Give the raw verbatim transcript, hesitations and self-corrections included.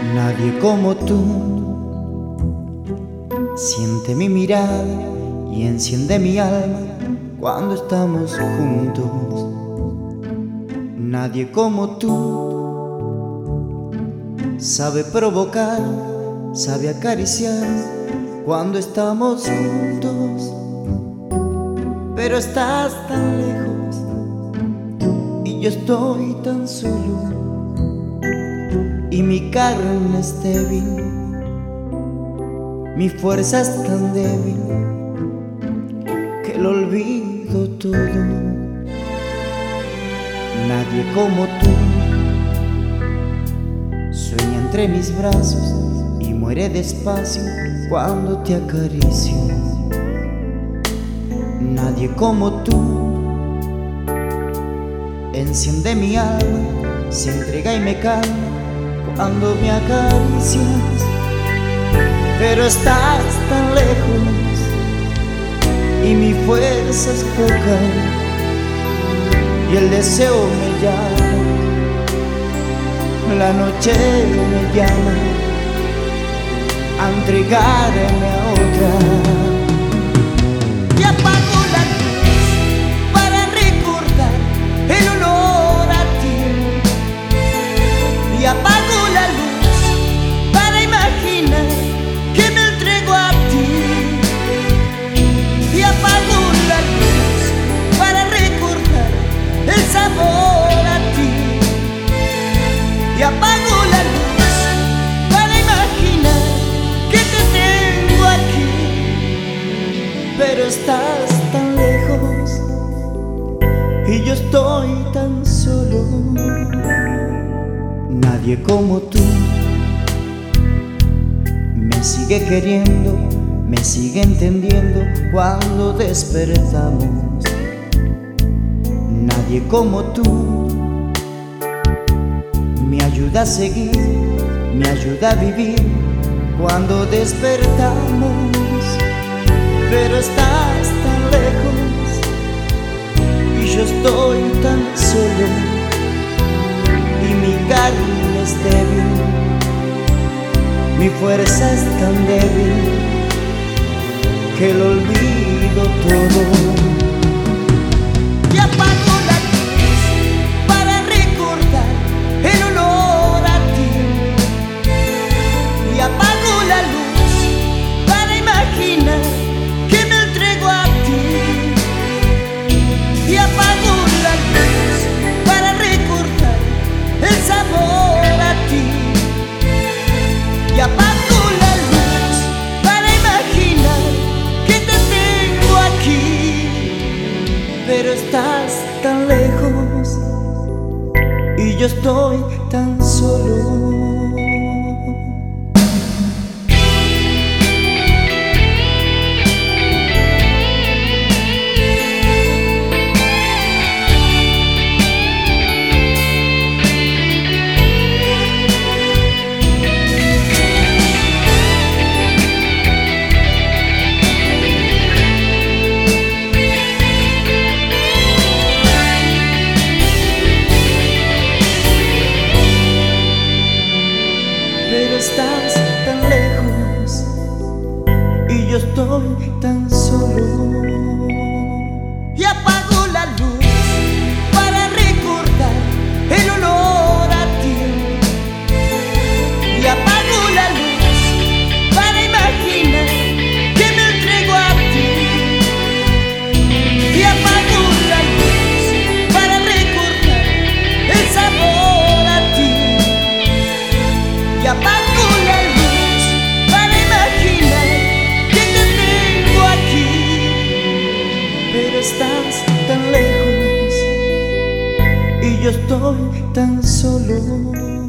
Nadie como tú siente mi mirada y enciende mi alma cuando estamos juntos. Nadie como tú sabe provocar, sabe acariciar cuando estamos juntos. Pero estás tan lejos y yo estoy tan solo, y mi carne es débil, mi fuerza es tan débil que lo olvido todo. Nadie como tú sueña entre mis brazos y muere despacio cuando te acaricio. Nadie como tú enciende mi alma, se entrega y me calma cuando me acaricias. Pero estás tan lejos y mi fuerza es poca, y el deseo me llama, la noche me llama a entregarme a otra. Y apago la luz para recordar el olor a ti. Y apago la luz para imaginar que me entrego a ti. Y apago la luz para recordar el sabor a ti. Y apago la luz para imaginar que te tengo aquí. Pero estás tan lejos y yo estoy tan solo. Nadie como tú me sigue queriendo, me sigue entendiendo cuando despertamos. Nadie como tú me ayuda a seguir, me ayuda a vivir cuando despertamos. Pero estás tan lejos y yo estoy tan solo, y mi carne es débil, mi fuerza es tan débil que lo olvido todo. Y apago la luz para recordar el olor a ti. Y apago la luz para imaginar que me entrego a ti. Y apago la luz para recordar el sabor a ti. Y apago la luz para imaginar que te tengo aquí. Pero estás tan lejos y yo estoy tan solo. Pero estás tan lejos y yo estoy tan solo. Y apago la luz para recordar el olor a ti. Y apago la luz para imaginar que me entrego a ti. Y apago la luz para recordar el sabor a ti. Y apago la luz para imaginar que te tengo aquí. Pero estás tan lejos y yo estoy tan solo.